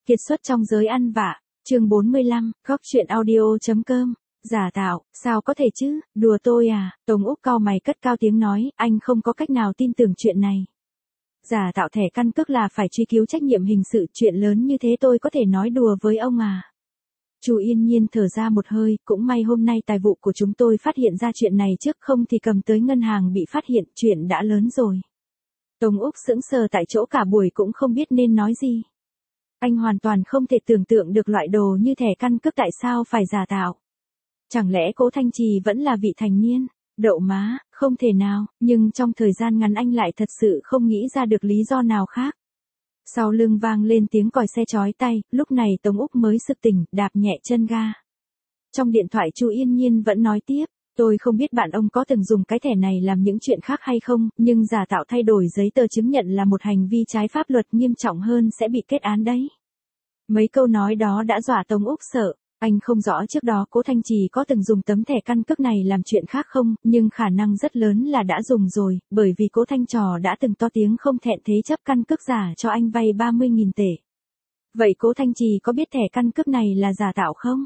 Kiệt xuất trong giới ăn vạ, chương 45, góc truyện audio.com. Giả tạo, sao có thể chứ, đùa tôi à, Tống Úc cau mày cất cao tiếng nói, anh không có cách nào tin tưởng chuyện này. Giả tạo thẻ căn cước là phải truy cứu trách nhiệm hình sự, chuyện lớn như thế tôi có thể nói đùa với ông à. Chu Yên Nhiên thở ra một hơi, cũng may hôm nay tài vụ của chúng tôi phát hiện ra chuyện này trước, không thì cầm tới ngân hàng bị phát hiện, chuyện đã lớn rồi. Tống Úc sững sờ tại chỗ cả buổi cũng không biết nên nói gì. Anh hoàn toàn không thể tưởng tượng được loại đồ như thẻ căn cước tại sao phải giả tạo. Chẳng lẽ Cố Thanh Trì vẫn là vị thành niên? Đậu má, không thể nào, nhưng trong thời gian ngắn anh lại thật sự không nghĩ ra được lý do nào khác. Sau lưng vang lên tiếng còi xe chói tai, lúc này Tống Úc mới sực tỉnh, đạp nhẹ chân ga. Trong điện thoại Chu Yên Nhiên vẫn nói tiếp, tôi không biết bạn ông có từng dùng cái thẻ này làm những chuyện khác hay không, nhưng giả tạo thay đổi giấy tờ chứng nhận là một hành vi trái pháp luật, nghiêm trọng hơn sẽ bị kết án đấy. Mấy câu nói đó đã dọa Tống Úc sợ. Anh không rõ trước đó Cố Thanh Trì có từng dùng tấm thẻ căn cước này làm chuyện khác không, nhưng khả năng rất lớn là đã dùng rồi, bởi vì Cố Thanh Trò đã từng to tiếng không thẹn thế chấp căn cước giả cho anh vay 30.000 tệ. Vậy Cố Thanh Trì có biết thẻ căn cước này là giả tạo không?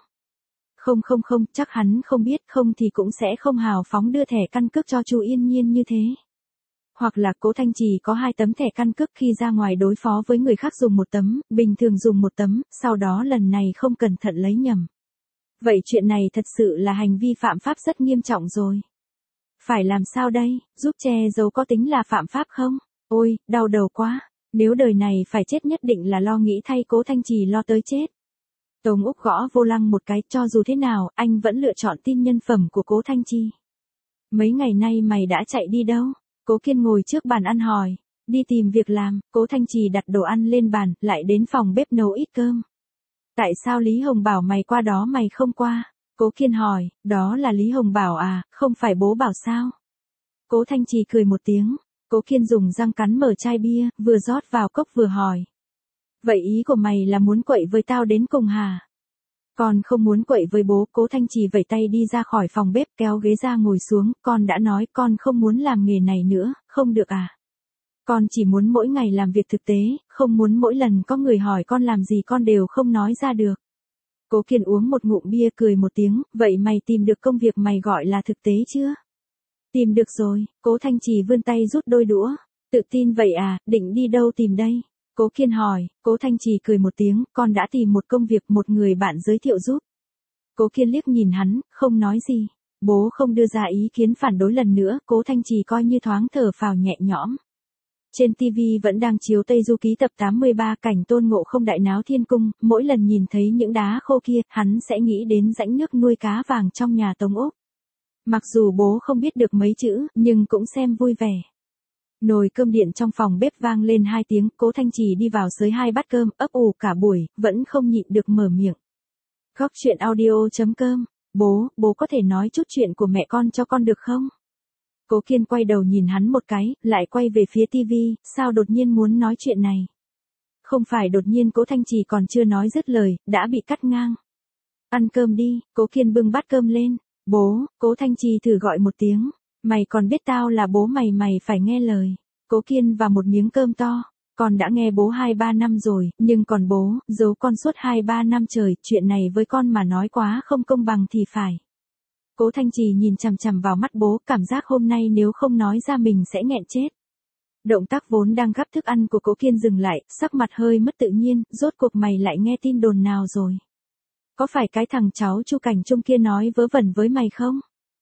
Không, chắc hắn không biết, không thì cũng sẽ không hào phóng đưa thẻ căn cước cho Chu Yên Nhiên như thế. Hoặc là Cố Thanh Trì có 2 tấm thẻ căn cước, khi ra ngoài đối phó với người khác dùng 1 tấm, bình thường dùng 1 tấm, sau đó lần này không cẩn thận lấy nhầm. Vậy chuyện này thật sự là hành vi phạm pháp rất nghiêm trọng rồi. Phải làm sao đây, giúp che giấu có tính là phạm pháp không? Ôi, đau đầu quá, nếu đời này phải chết nhất định là lo nghĩ thay Cố Thanh Trì lo tới chết. Tống Úc gõ vô lăng một cái, cho dù thế nào, anh vẫn lựa chọn tin nhân phẩm của Cố Thanh Trì. Mấy ngày nay mày đã chạy đi đâu? Cố Kiên ngồi trước bàn ăn hỏi. Đi tìm việc làm. Cố Thanh Trì đặt đồ ăn lên bàn, lại đến phòng bếp nấu ít cơm. Tại sao Lý Hồng bảo mày qua đó mày không qua? Cố Kiên hỏi, đó là Lý Hồng bảo à, không phải bố bảo sao? Cố Thanh Trì cười một tiếng. Cố Kiên dùng răng cắn mở chai bia, vừa rót vào cốc vừa hỏi. Vậy ý của mày là muốn quậy với tao đến cùng hả? Con không muốn quậy với bố. Cố Thanh Trì vẩy tay đi ra khỏi phòng bếp, kéo ghế ra ngồi xuống, con đã nói con không muốn làm nghề này nữa, không được à? Con chỉ muốn mỗi ngày làm việc thực tế, không muốn mỗi lần có người hỏi con làm gì con đều không nói ra được. Cố Kiên uống một ngụm bia cười một tiếng, vậy mày tìm được công việc mày gọi là thực tế chưa? Tìm được rồi. Cố Thanh Trì vươn tay rút đôi đũa. Tự tin vậy à, định đi đâu tìm đây? Cố Kiên hỏi. Cố Thanh Trì cười một tiếng, con đã tìm một công việc, một người bạn giới thiệu giúp. Cố Kiên liếc nhìn hắn, không nói gì. Bố không đưa ra ý kiến phản đối lần nữa, Cố Thanh Trì coi như thoáng thở phào nhẹ nhõm. Trên TV vẫn đang chiếu Tây Du Ký tập 83, cảnh Tôn Ngộ Không đại náo thiên cung, mỗi lần nhìn thấy những đá khô kia, hắn sẽ nghĩ đến rãnh nước nuôi cá vàng trong nhà Tống Úc. Mặc dù bố không biết được mấy chữ, nhưng cũng xem vui vẻ. Nồi cơm điện trong phòng bếp vang lên 2 tiếng, Cố Thanh Trì đi vào xới 2 bát cơm, ấp ủ cả buổi, vẫn không nhịn được mở miệng. Góc truyện audio.com. Bố có thể nói chút chuyện của mẹ con cho con được không? Cố Kiên quay đầu nhìn hắn một cái, lại quay về phía TV, sao đột nhiên muốn nói chuyện này? Không phải đột nhiên. Cố Thanh Trì còn chưa nói dứt lời, đã bị cắt ngang. Ăn cơm đi. Cố Kiên bưng bát cơm lên. Bố. Cố Thanh Trì thử gọi một tiếng. Mày còn biết tao là bố mày, mày phải nghe lời. Cố Kiên vào một miếng cơm to. Con đã nghe bố 2-3 năm rồi, nhưng còn bố, giấu con suốt 2-3 năm trời, chuyện này với con mà nói quá không công bằng thì phải. Cố Thanh Trì nhìn chằm chằm vào mắt bố, cảm giác hôm nay nếu không nói ra mình sẽ nghẹn chết. Động tác vốn đang gắp thức ăn của Cố Kiên dừng lại, sắc mặt hơi mất tự nhiên, rốt cuộc mày lại nghe tin đồn nào rồi? Có phải cái thằng cháu Chu Cảnh Trung kia nói vớ vẩn với mày không?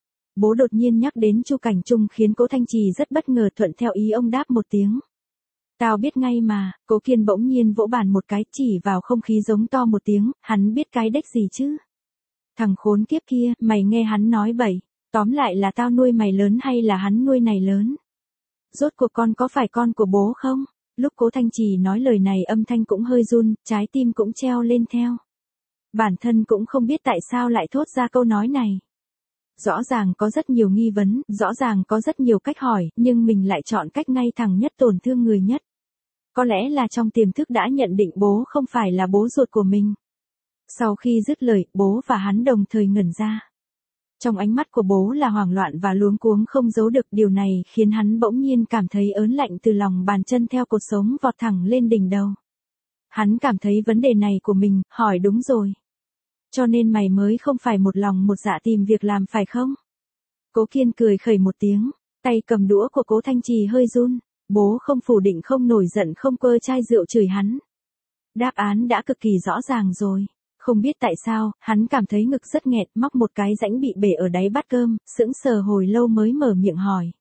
Bố đột nhiên nhắc đến Chu Cảnh Trung khiến Cố Thanh Trì rất bất ngờ, thuận theo ý ông đáp một tiếng. Tao biết ngay mà. Cố Kiên bỗng nhiên vỗ bàn một cái, chỉ vào không khí giống to một tiếng, hắn biết cái đếch gì chứ? Thằng khốn kiếp kia, mày nghe hắn nói bậy. Tóm lại là tao nuôi mày lớn hay là hắn nuôi này lớn? Rốt cuộc con có phải con của bố không? Lúc Cố Thanh Trì nói lời này âm thanh cũng hơi run, trái tim cũng treo lên theo. Bản thân cũng không biết tại sao lại thốt ra câu nói này. Rõ ràng có rất nhiều nghi vấn, rõ ràng có rất nhiều cách hỏi, nhưng mình lại chọn cách ngay thẳng nhất, tổn thương người nhất. Có lẽ là trong tiềm thức đã nhận định bố không phải là bố ruột của mình. Sau khi dứt lời, bố và hắn đồng thời ngẩn ra. Trong ánh mắt của bố là hoảng loạn và luống cuống không giấu được, điều này khiến hắn bỗng nhiên cảm thấy ớn lạnh từ lòng bàn chân theo cột sống vọt thẳng lên đỉnh đầu. Hắn cảm thấy vấn đề này của mình, hỏi đúng rồi. Cho nên mày mới không phải một lòng một dạ tìm việc làm phải không? Cố Kiên cười khẩy một tiếng, tay cầm đũa của Cố Thanh Trì hơi run. Bố không phủ định không nổi giận không quơ chai rượu chửi hắn. Đáp án đã cực kỳ rõ ràng rồi. Không biết tại sao, hắn cảm thấy ngực rất nghẹt, móc một cái rãnh bị bể ở đáy bát cơm, sững sờ hồi lâu mới mở miệng hỏi.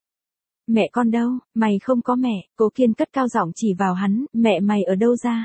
Mẹ con đâu, mày không có mẹ, Cố Kiên cất cao giọng chỉ vào hắn, mẹ mày ở đâu ra?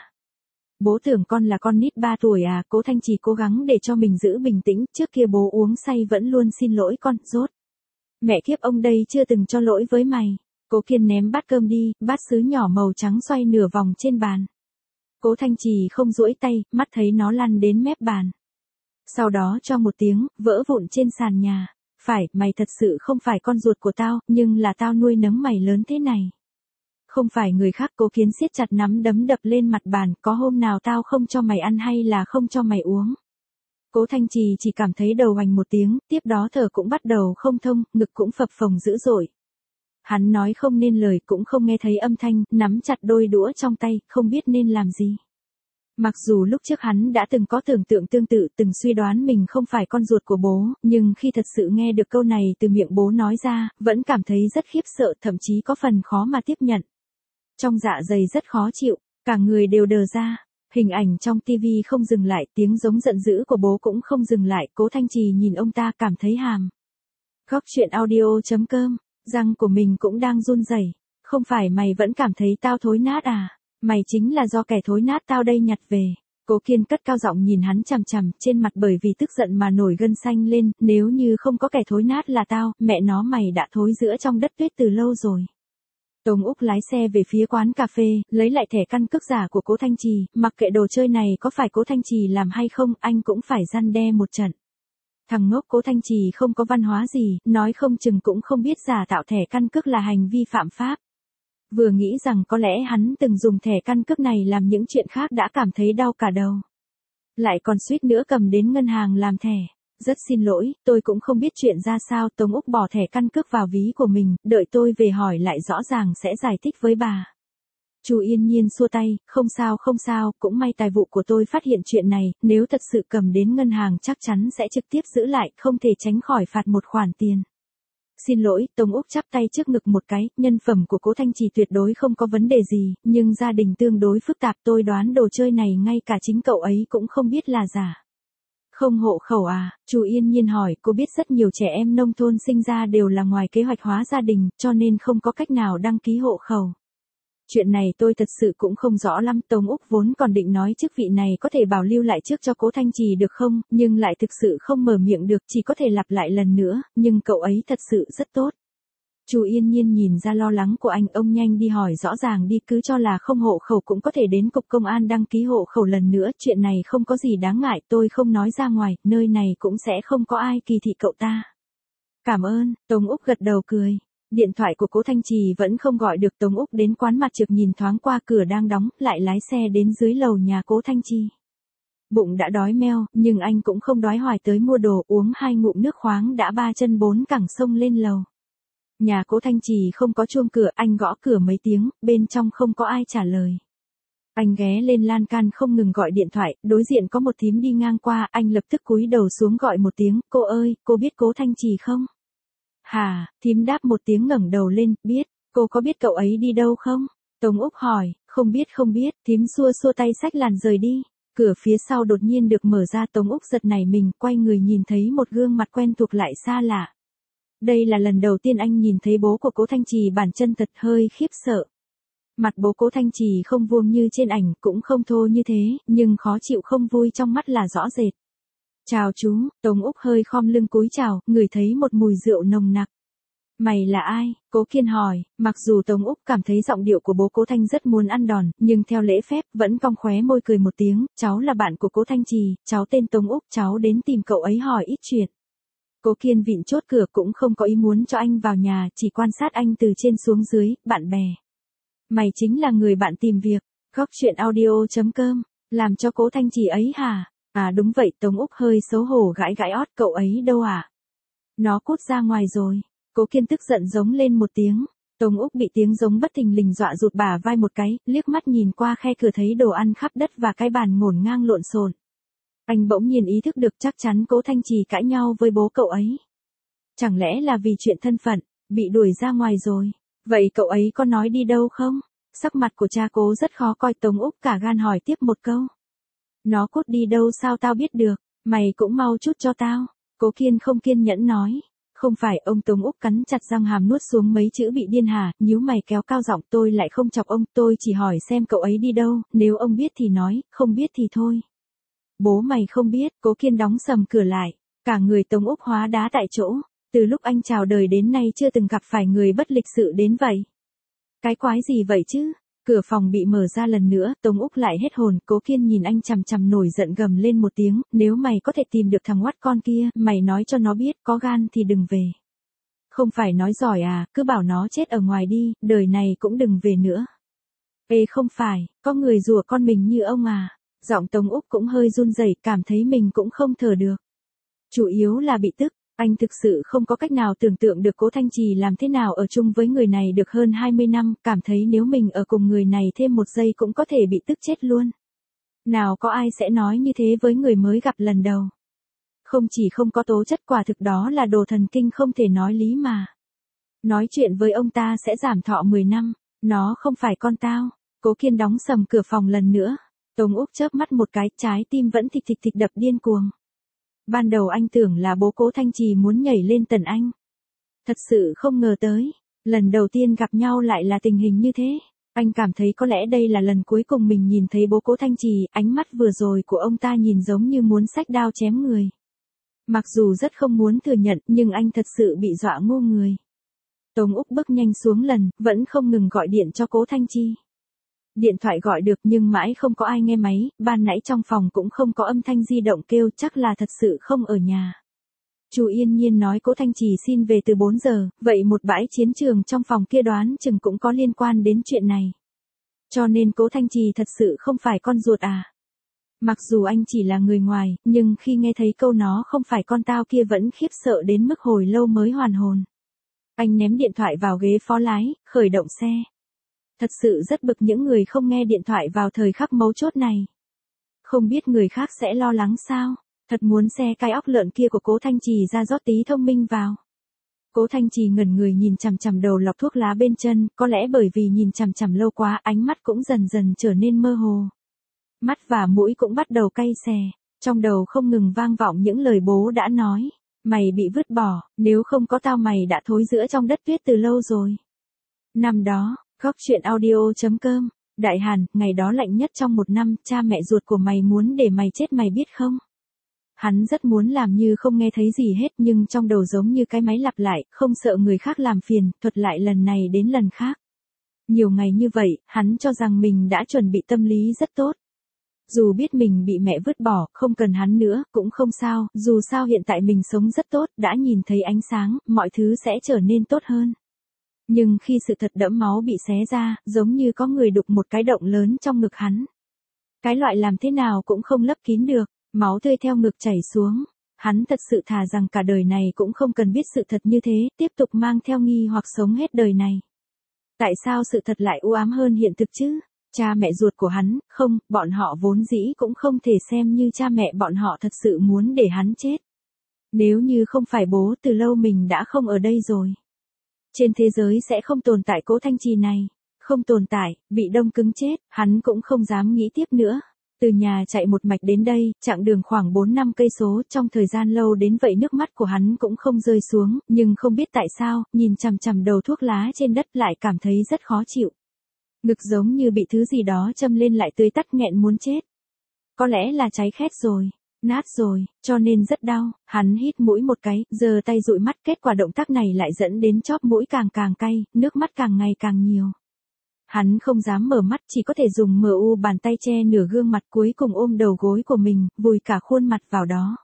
Bố tưởng con là con nít 3 tuổi à, Cố Thanh Trì cố gắng để cho mình giữ bình tĩnh, trước kia bố uống say vẫn luôn xin lỗi con, rốt. Mẹ kiếp ông đây chưa từng cho lỗi với mày. Cố Kiên ném bát cơm đi, bát sứ nhỏ màu trắng xoay nửa vòng trên bàn. Cố Thanh Trì không duỗi tay, mắt thấy nó lăn đến mép bàn. Sau đó cho một tiếng, vỡ vụn trên sàn nhà. Phải, mày thật sự không phải con ruột của tao, nhưng là tao nuôi nấng mày lớn thế này. Không phải người khác. Cố Kiến siết chặt nắm đấm đập lên mặt bàn, có hôm nào tao không cho mày ăn hay là không cho mày uống. Cố Thanh Trì chỉ cảm thấy đầu hoành một tiếng, tiếp đó thở cũng bắt đầu không thông, ngực cũng phập phồng dữ dội. Hắn nói không nên lời cũng không nghe thấy âm thanh, nắm chặt đôi đũa trong tay, không biết nên làm gì. Mặc dù lúc trước hắn đã từng có tưởng tượng tương tự, từng suy đoán mình không phải con ruột của bố, nhưng khi thật sự nghe được câu này từ miệng bố nói ra, vẫn cảm thấy rất khiếp sợ, thậm chí có phần khó mà tiếp nhận. Trong dạ dày rất khó chịu, cả người đều đờ ra. Hình ảnh trong tivi không dừng lại, tiếng giống giận dữ của bố cũng không dừng lại, Cố Thanh Trì nhìn ông ta cảm thấy hàm. Góc truyện audio.com, răng của mình cũng đang run rẩy. Không phải mày vẫn cảm thấy tao thối nát à? Mày chính là do kẻ thối nát tao đây nhặt về. Cố Kiên cất cao giọng nhìn hắn chằm chằm, trên mặt bởi vì tức giận mà nổi gân xanh lên, nếu như không có kẻ thối nát là tao, mẹ nó mày đã thối rữa trong đất tuyết từ lâu rồi. Tống Úc lái xe về phía quán cà phê, lấy lại thẻ căn cước giả của Cố Thanh Trì, mặc kệ đồ chơi này có phải Cố Thanh Trì làm hay không, anh cũng phải răn đe một trận. Thằng ngốc Cố Thanh Trì không có văn hóa gì, nói không chừng cũng không biết giả tạo thẻ căn cước là hành vi phạm pháp. Vừa nghĩ rằng có lẽ hắn từng dùng thẻ căn cước này làm những chuyện khác đã cảm thấy đau cả đầu. Lại còn suýt nữa cầm đến ngân hàng làm thẻ. Rất xin lỗi, tôi cũng không biết chuyện ra sao. Tống Úc bỏ thẻ căn cước vào ví của mình, đợi tôi về hỏi lại rõ ràng sẽ giải thích với bà. Chu Yên Nhiên xua tay, không sao, cũng may tài vụ của tôi phát hiện chuyện này, nếu thật sự cầm đến ngân hàng chắc chắn sẽ trực tiếp giữ lại, không thể tránh khỏi phạt một khoản tiền. Xin lỗi, Tống Úc chắp tay trước ngực một cái, nhân phẩm của Cố Thanh Trì tuyệt đối không có vấn đề gì, nhưng gia đình tương đối phức tạp, tôi đoán đồ chơi này ngay cả chính cậu ấy cũng không biết là giả. Không hộ khẩu à? Chu Yên Nhiên hỏi, cô biết rất nhiều trẻ em nông thôn sinh ra đều là ngoài kế hoạch hóa gia đình, cho nên không có cách nào đăng ký hộ khẩu. Chuyện này tôi thật sự cũng không rõ lắm, Tống Úc vốn còn định nói chức vị này có thể bảo lưu lại trước cho Cố Thanh Trì được không, nhưng lại thực sự không mở miệng được, chỉ có thể lặp lại lần nữa, nhưng cậu ấy thật sự rất tốt. Chu Yên Nhiên nhìn ra lo lắng của anh, ông nhanh đi hỏi rõ ràng đi, cứ cho là không hộ khẩu cũng có thể đến cục công an đăng ký hộ khẩu lần nữa, chuyện này không có gì đáng ngại, tôi không nói ra ngoài, nơi này cũng sẽ không có ai kỳ thị cậu ta. Cảm ơn, Tống Úc gật đầu cười. Điện thoại của Cố Thanh Trì vẫn không gọi được, Tống Úc đến quán mặt trực nhìn thoáng qua cửa đang đóng, lại lái xe đến dưới lầu nhà Cố Thanh Trì. Bụng đã đói meo, nhưng anh cũng không đói hoài tới mua đồ, uống 2 ngụm nước khoáng đã 3 chân 4 cẳng xông lên lầu. Nhà Cố Thanh Trì không có chuông cửa, anh gõ cửa mấy tiếng, bên trong không có ai trả lời. Anh ghé lên lan can không ngừng gọi điện thoại, đối diện có một thím đi ngang qua, anh lập tức cúi đầu xuống gọi một tiếng, cô ơi, cô biết Cố Thanh Trì không? Hà, thím đáp một tiếng ngẩng đầu lên, biết, cô có biết cậu ấy đi đâu không? Tống Úc hỏi, không biết, thím xua xua tay xách làn rời đi. Cửa phía sau đột nhiên được mở ra, Tống Úc giật nảy mình, quay người nhìn thấy một gương mặt quen thuộc lại xa lạ. Đây là lần đầu tiên anh nhìn thấy bố của Cố Thanh Trì bản chân thật, hơi khiếp sợ. Mặt bố Cố Thanh Trì không vuông như trên ảnh, cũng không thô như thế, nhưng khó chịu không vui trong mắt là rõ rệt. Chào chú, Tống Úc hơi khom lưng cúi chào, ngửi thấy một mùi rượu nồng nặc. Mày là ai? Cố Kiên hỏi, mặc dù Tống Úc cảm thấy giọng điệu của bố Cố Thanh rất muốn ăn đòn, nhưng theo lễ phép, vẫn cong khóe môi cười một tiếng, cháu là bạn của Cố Thanh Trì, cháu tên Tống Úc, cháu đến tìm cậu ấy hỏi ít chuyện. Cố Kiên vịn chốt cửa cũng không có ý muốn cho anh vào nhà, chỉ quan sát anh từ trên xuống dưới, bạn bè. Mày chính là người bạn tìm việc, góc truyện audio.com, làm cho Cố Thanh Trì ấy hả? À đúng vậy, Tống Úc hơi xấu hổ gãi gãi ót, cậu ấy đâu à? Nó cút ra ngoài rồi. Cố Kiên tức giận giống lên một tiếng. Tống Úc bị tiếng giống bất thình lình dọa rụt bả vai một cái, liếc mắt nhìn qua khe cửa thấy đồ ăn khắp đất và cái bàn ngổn ngang lộn xộn. Anh bỗng nhiên ý thức được chắc chắn Cố Thanh Trì cãi nhau với bố cậu ấy. Chẳng lẽ là vì chuyện thân phận, bị đuổi ra ngoài rồi. Vậy cậu ấy có nói đi đâu không? Sắc mặt của cha Cố rất khó coi. Tống Úc cả gan hỏi tiếp một câu. Nó cút đi đâu sao tao biết được, mày cũng mau chút cho tao. Cố Kiên không kiên nhẫn nói. Không phải. Ông Tống Úc cắn chặt răng hàm nuốt xuống mấy chữ bị điên hả, nhíu mày kéo cao giọng. Tôi lại không chọc ông, tôi chỉ hỏi xem cậu ấy đi đâu, nếu ông biết thì nói, không biết thì thôi. Bố mày không biết. Cố Kiên đóng sầm cửa lại. Cả người Tống Úc hóa đá tại chỗ. Từ lúc anh chào đời đến nay chưa từng gặp phải người bất lịch sự đến vậy. Cái quái gì vậy chứ? Cửa phòng bị mở ra lần nữa, Tống Úc lại hết hồn. Cố Kiên nhìn anh chằm chằm nổi giận gầm lên một tiếng, nếu mày có thể tìm được thằng oắt con kia, mày nói cho nó biết, có gan thì đừng về. Không phải nói giỏi à, cứ bảo nó chết ở ngoài đi, đời này cũng đừng về nữa. Ê không phải, có người rủa con mình như ông à? Giọng Tống Úc cũng hơi run rẩy, cảm thấy mình cũng không thở được. Chủ yếu là bị tức. Anh thực sự không có cách nào tưởng tượng được Cố Thanh Trì làm thế nào ở chung với người này được hơn 20 năm, cảm thấy nếu mình ở cùng người này thêm một giây cũng có thể bị tức chết luôn. Nào có ai sẽ nói như thế với người mới gặp lần đầu. Không chỉ không có tố chất, quả thực đó là đồ thần kinh không thể nói lý mà. Nói chuyện với ông ta sẽ giảm thọ 10 năm, nó không phải con tao. Cố Kiên đóng sầm cửa phòng lần nữa. Tống Úc chớp mắt một cái, trái tim vẫn thịch thịch thịch đập điên cuồng. Ban đầu anh tưởng là bố Cố Thanh Trì muốn nhảy lên tần anh. Thật sự không ngờ tới, lần đầu tiên gặp nhau lại là tình hình như thế. Anh cảm thấy có lẽ đây là lần cuối cùng mình nhìn thấy bố Cố Thanh Trì, ánh mắt vừa rồi của ông ta nhìn giống như muốn xách đao chém người. Mặc dù rất không muốn thừa nhận, nhưng anh thật sự bị dọa ngu người. Tống Úc bước nhanh xuống lần, vẫn không ngừng gọi điện cho Cố Thanh Trì. Điện thoại gọi được nhưng mãi không có ai nghe máy, ban nãy trong phòng cũng không có âm thanh di động kêu, chắc là thật sự không ở nhà. Chu Yên Nhiên nói Cố Thanh Trì xin về từ 4 giờ, vậy một bãi chiến trường trong phòng kia đoán chừng cũng có liên quan đến chuyện này. Cho nên Cố Thanh Trì thật sự không phải con ruột à. Mặc dù anh chỉ là người ngoài, nhưng khi nghe thấy câu nó không phải con tao kia vẫn khiếp sợ đến mức hồi lâu mới hoàn hồn. Anh ném điện thoại vào ghế phó lái, khởi động xe. Thật sự rất bực những người không nghe điện thoại vào thời khắc mấu chốt này. Không biết người khác sẽ lo lắng sao? Thật muốn xe cái óc lợn kia của Cố Thanh Trì ra rót tí thông minh vào. Cố Thanh Trì ngẩn người nhìn chằm chằm đầu lọc thuốc lá bên chân, có lẽ bởi vì nhìn chằm chằm lâu quá ánh mắt cũng dần dần trở nên mơ hồ. Mắt và mũi cũng bắt đầu cay xè, trong đầu không ngừng vang vọng những lời bố đã nói. Mày bị vứt bỏ, nếu không có tao mày đã thối rữa trong đất tuyết từ lâu rồi. Năm đó, Góc Chuyện Audio.com, Đại Hàn, ngày đó lạnh nhất trong một năm, cha mẹ ruột của mày muốn để mày chết mày biết không? Hắn rất muốn làm như không nghe thấy gì hết nhưng trong đầu giống như cái máy lặp lại, không sợ người khác làm phiền, thuật lại lần này đến lần khác. Nhiều ngày như vậy, hắn cho rằng mình đã chuẩn bị tâm lý rất tốt. Dù biết mình bị mẹ vứt bỏ, không cần hắn nữa, cũng không sao, dù sao hiện tại mình sống rất tốt, đã nhìn thấy ánh sáng, mọi thứ sẽ trở nên tốt hơn. Nhưng khi sự thật đẫm máu bị xé ra, giống như có người đục một cái động lớn trong ngực hắn. Cái loại làm thế nào cũng không lấp kín được, máu tươi theo ngực chảy xuống. Hắn thật sự thà rằng cả đời này cũng không cần biết sự thật như thế, tiếp tục mang theo nghi hoặc sống hết đời này. Tại sao sự thật lại u ám hơn hiện thực chứ? Cha mẹ ruột của hắn, không, bọn họ vốn dĩ cũng không thể xem như cha mẹ bọn họ thật sự muốn để hắn chết. Nếu như không phải bố từ lâu mình đã không ở đây rồi. Trên thế giới sẽ không tồn tại Cố Thanh Trì này. Không tồn tại, bị đông cứng chết, hắn cũng không dám nghĩ tiếp nữa. Từ nhà chạy một mạch đến đây, chặng đường khoảng 4-5 cây số, trong thời gian lâu đến vậy nước mắt của hắn cũng không rơi xuống, nhưng không biết tại sao, nhìn chằm chằm đầu thuốc lá trên đất lại cảm thấy rất khó chịu. Ngực giống như bị thứ gì đó châm lên lại tươi tắt nghẹn muốn chết. Có lẽ là cháy khét rồi, nát rồi, cho nên rất đau. Hắn hít mũi một cái, giơ tay dụi mắt, kết quả động tác này lại dẫn đến chóp mũi càng càng cay, nước mắt càng ngày càng nhiều. Hắn không dám mở mắt, chỉ có thể dùng mu bàn tay che nửa gương mặt, cuối cùng ôm đầu gối của mình, vùi cả khuôn mặt vào đó.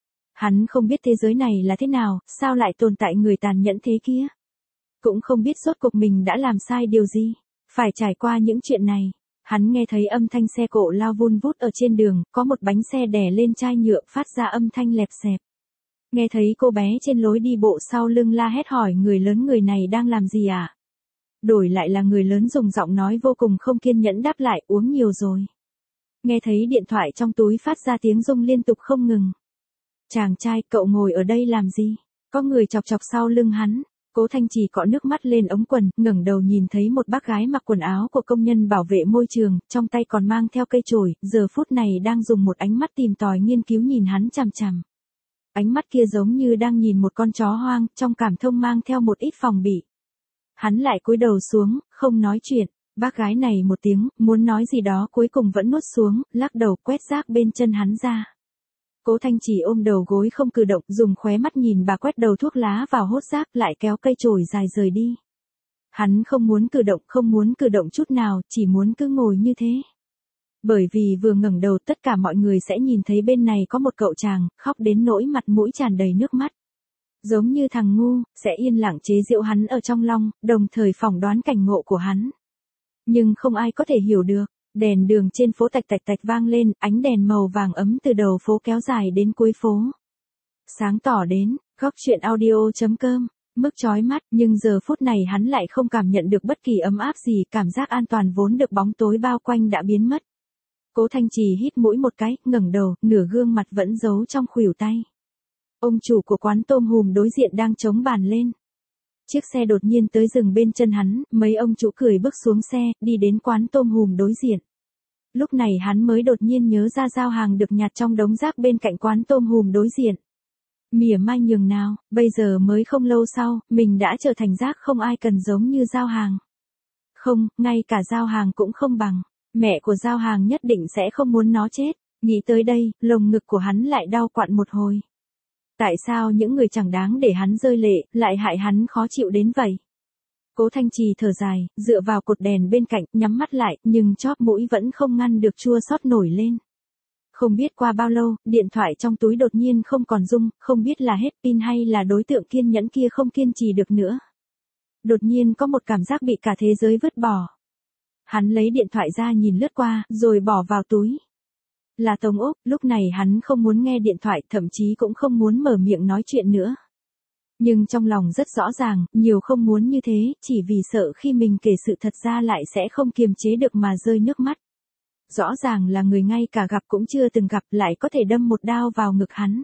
Hắn không biết thế giới này là thế nào, sao lại tồn tại người tàn nhẫn thế kia. Cũng không biết rốt cuộc mình đã làm sai điều gì. Phải trải qua những chuyện này, hắn nghe thấy âm thanh xe cộ lao vun vút ở trên đường, có một bánh xe đè lên chai nhựa phát ra âm thanh lẹp xẹp. Nghe thấy cô bé trên lối đi bộ sau lưng la hét hỏi người lớn người này đang làm gì à? Đổi lại là người lớn dùng giọng nói vô cùng không kiên nhẫn đáp lại, uống nhiều rồi. Nghe thấy điện thoại trong túi phát ra tiếng rung liên tục không ngừng. Chàng trai, cậu ngồi ở đây làm gì? Có người chọc chọc sau lưng hắn. Cố Thanh Trì cọ nước mắt lên ống quần, ngẩng đầu nhìn thấy một bác gái mặc quần áo của công nhân bảo vệ môi trường, trong tay còn mang theo cây chổi, giờ phút này đang dùng một ánh mắt tìm tòi nghiên cứu nhìn hắn chằm chằm. Ánh mắt kia giống như đang nhìn một con chó hoang, trong cảm thông mang theo một ít phòng bị. Hắn lại cúi đầu xuống, không nói chuyện. Bác gái này một tiếng, muốn nói gì đó cuối cùng vẫn nuốt xuống, lắc đầu quét rác bên chân hắn ra. Cố Thanh Trì ôm đầu gối không cử động, dùng khóe mắt nhìn bà quét đầu thuốc lá vào hốt rác, lại kéo cây chổi dài rời đi. Hắn không muốn cử động chút nào, chỉ muốn cứ ngồi như thế. Bởi vì vừa ngẩng đầu tất cả mọi người sẽ nhìn thấy bên này có một cậu chàng, khóc đến nỗi mặt mũi tràn đầy nước mắt. Giống như thằng ngu, sẽ yên lặng chế giễu hắn ở trong lòng, đồng thời phỏng đoán cảnh ngộ của hắn. Nhưng không ai có thể hiểu được. Đèn đường trên phố tạch tạch tạch vang lên, ánh đèn màu vàng ấm từ đầu phố kéo dài đến cuối phố. Sáng tỏ đến, góc chuyện audio.com, mức chói mắt, nhưng giờ phút này hắn lại không cảm nhận được bất kỳ ấm áp gì, cảm giác an toàn vốn được bóng tối bao quanh đã biến mất. Cố Thanh Trì hít mũi một cái, ngẩng đầu, nửa gương mặt vẫn giấu trong khuỷu tay. Ông chủ của quán tôm hùm đối diện đang chống bàn lên. Chiếc xe đột nhiên tới dừng bên chân hắn, mấy ông chủ cười bước xuống xe, đi đến quán tôm hùm đối diện. Lúc này hắn mới đột nhiên nhớ ra giao hàng được nhặt trong đống rác bên cạnh quán tôm hùm đối diện. Mỉa mai nhường nào, bây giờ mới không lâu sau, mình đã trở thành rác không ai cần giống như giao hàng. Không, ngay cả giao hàng cũng không bằng. Mẹ của giao hàng nhất định sẽ không muốn nó chết. Nghĩ tới đây, lồng ngực của hắn lại đau quặn một hồi. Tại sao những người chẳng đáng để hắn rơi lệ, lại hại hắn khó chịu đến vậy? Cố Thanh Trì thở dài, dựa vào cột đèn bên cạnh, nhắm mắt lại, nhưng chóp mũi vẫn không ngăn được chua xót nổi lên. Không biết qua bao lâu, điện thoại trong túi đột nhiên không còn rung, không biết là hết pin hay là đối tượng kiên nhẫn kia không kiên trì được nữa. Đột nhiên có một cảm giác bị cả thế giới vứt bỏ. Hắn lấy điện thoại ra nhìn lướt qua, rồi bỏ vào túi. Là Tống Úc, lúc này hắn không muốn nghe điện thoại, thậm chí cũng không muốn mở miệng nói chuyện nữa. Nhưng trong lòng rất rõ ràng, nhiều không muốn như thế, chỉ vì sợ khi mình kể sự thật ra lại sẽ không kiềm chế được mà rơi nước mắt. Rõ ràng là người ngay cả gặp cũng chưa từng gặp lại có thể đâm một đao vào ngực hắn.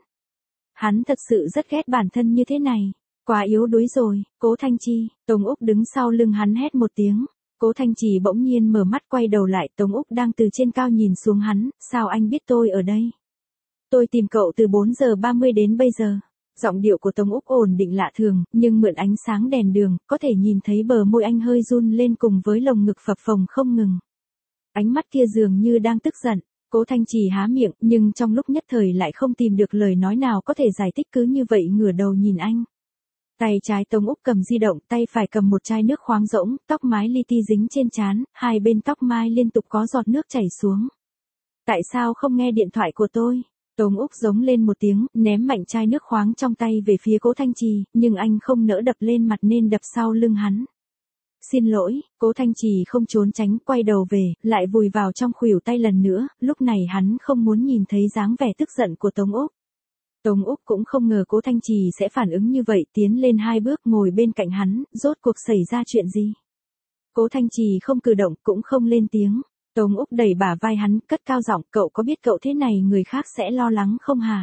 Hắn thật sự rất ghét bản thân như thế này. Quá yếu đuối rồi, Cố Thanh Trì. Tống Úc đứng sau lưng hắn hét một tiếng. Cố Thanh Trì bỗng nhiên mở mắt quay đầu lại, Tống Úc đang từ trên cao nhìn xuống hắn, sao anh biết tôi ở đây? Tôi tìm cậu từ 4 giờ 30 đến bây giờ. Giọng điệu của Tống Úc ổn định lạ thường, nhưng mượn ánh sáng đèn đường, có thể nhìn thấy bờ môi anh hơi run lên cùng với lồng ngực phập phồng không ngừng. Ánh mắt kia dường như đang tức giận. Cố Thanh Trì há miệng, nhưng trong lúc nhất thời lại không tìm được lời nói nào có thể giải thích, cứ như vậy ngửa đầu nhìn anh. Tay trái Tống Úc cầm di động, tay phải cầm một chai nước khoáng rỗng, tóc mái li ti dính trên trán, hai bên tóc mai liên tục có giọt nước chảy xuống. Tại sao không nghe điện thoại của tôi? Tống Úc giống lên một tiếng, ném mạnh chai nước khoáng trong tay về phía Cố Thanh Trì, nhưng anh không nỡ đập lên mặt nên đập sau lưng hắn. Xin lỗi, Cố Thanh Trì không trốn tránh, quay đầu về, lại vùi vào trong khuỷu tay lần nữa, lúc này hắn không muốn nhìn thấy dáng vẻ tức giận của Tống Úc. Tống Úc cũng không ngờ Cố Thanh Trì sẽ phản ứng như vậy, tiến lên 2 bước ngồi bên cạnh hắn, rốt cuộc xảy ra chuyện gì? Cố Thanh Trì không cử động, cũng không lên tiếng. Tống Úc đẩy bả vai hắn, cất cao giọng, cậu có biết cậu thế này người khác sẽ lo lắng không hả?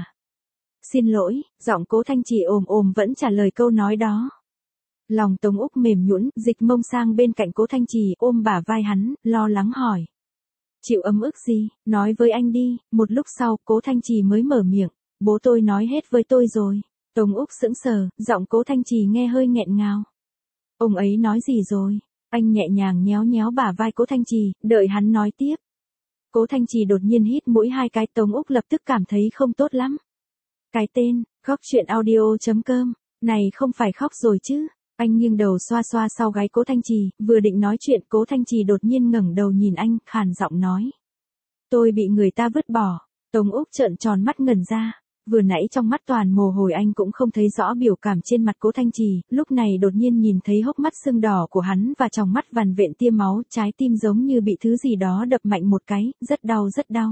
Xin lỗi, giọng Cố Thanh Trì ồm vẫn trả lời câu nói đó. Lòng Tống Úc mềm nhũn, dịch mông sang bên cạnh Cố Thanh Trì, ôm bả vai hắn, lo lắng hỏi. Chịu ấm ức gì, nói với anh đi. Một lúc sau, Cố Thanh Trì mới mở miệng. Bố tôi nói hết với tôi rồi. Tống Úc sững sờ, giọng Cố Thanh Trì nghe hơi nghẹn ngào. Ông ấy nói gì rồi? Anh nhẹ nhàng nhéo nhéo bả vai Cố Thanh Trì, đợi hắn nói tiếp. Cố Thanh Trì đột nhiên hít mũi 2 cái, Tống Úc lập tức cảm thấy không tốt lắm. Cái tên, góc chuyện audio.com, này không phải khóc rồi chứ? Anh nghiêng đầu xoa xoa sau gáy Cố Thanh Trì, vừa định nói chuyện, Cố Thanh Trì đột nhiên ngẩng đầu nhìn anh, khàn giọng nói. Tôi bị người ta vứt bỏ. Tống Úc trợn tròn mắt ngẩn ra. Vừa nãy trong mắt toàn mồ hôi anh cũng không thấy rõ biểu cảm trên mặt Cố Thanh Trì, lúc này đột nhiên nhìn thấy hốc mắt sưng đỏ của hắn và trong mắt vằn vện tia máu, trái tim giống như bị thứ gì đó đập mạnh một cái, rất đau rất đau.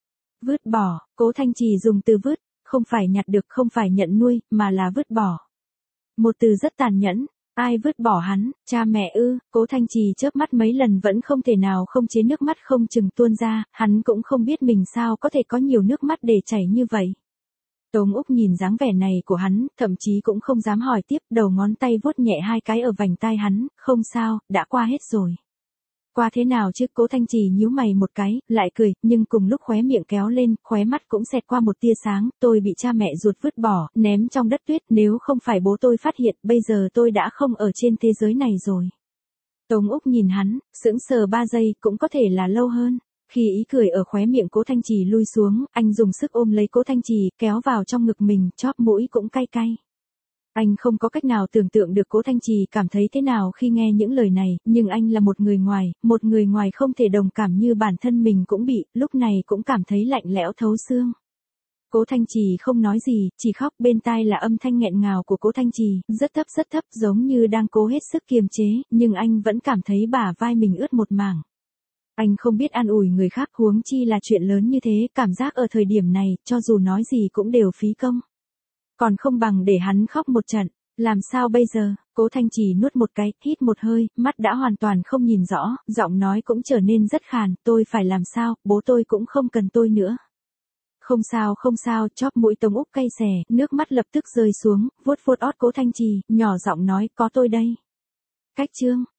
Vứt bỏ, Cố Thanh Trì dùng từ vứt, không phải nhặt được, không phải nhận nuôi, mà là vứt bỏ. Một từ rất tàn nhẫn, Ai vứt bỏ hắn, cha mẹ ư? Cố Thanh Trì chớp mắt mấy lần vẫn không thể nào không chế nước mắt không chừng tuôn ra, hắn cũng không biết mình sao có thể có nhiều nước mắt để chảy như vậy. Tống Úc nhìn dáng vẻ này của hắn, thậm chí cũng không dám hỏi tiếp, đầu ngón tay vuốt nhẹ hai cái ở vành tai hắn, không sao, đã qua hết rồi. Qua thế nào chứ? Cố Thanh Trì nhíu mày một cái, lại cười, nhưng cùng lúc khóe miệng kéo lên, khóe mắt cũng xẹt qua một tia sáng, tôi bị cha mẹ ruột vứt bỏ, ném trong đất tuyết, nếu không phải bố tôi phát hiện, bây giờ tôi đã không ở trên thế giới này rồi. Tống Úc nhìn hắn, sững sờ 3 giây, cũng có thể là lâu hơn. Khi ý cười ở khóe miệng Cố Thanh Trì lui xuống, anh dùng sức ôm lấy Cố Thanh Trì, kéo vào trong ngực mình, chóp mũi cũng cay cay. Anh không có cách nào tưởng tượng được Cố Thanh Trì cảm thấy thế nào khi nghe những lời này, nhưng anh là một người ngoài không thể đồng cảm như bản thân mình cũng bị, lúc này cũng cảm thấy lạnh lẽo thấu xương. Cố Thanh Trì không nói gì, chỉ khóc, bên tai là âm thanh nghẹn ngào của Cố Thanh Trì, rất thấp giống như đang cố hết sức kiềm chế, nhưng anh vẫn cảm thấy bả vai mình ướt một mảng. Anh không biết an ủi người khác, huống chi là chuyện lớn như thế, cảm giác ở thời điểm này, cho dù nói gì cũng đều phí công. Còn không bằng để hắn khóc một trận, làm sao bây giờ? Cố Thanh Trì nuốt một cái, hít một hơi, mắt đã hoàn toàn không nhìn rõ, giọng nói cũng trở nên rất khàn, tôi phải làm sao, bố tôi cũng không cần tôi nữa. Không sao, chóp mũi Tống Úc cay xè, nước mắt lập tức rơi xuống, vuốt ót Cố Thanh Trì, nhỏ giọng nói, có tôi đây. Cách chương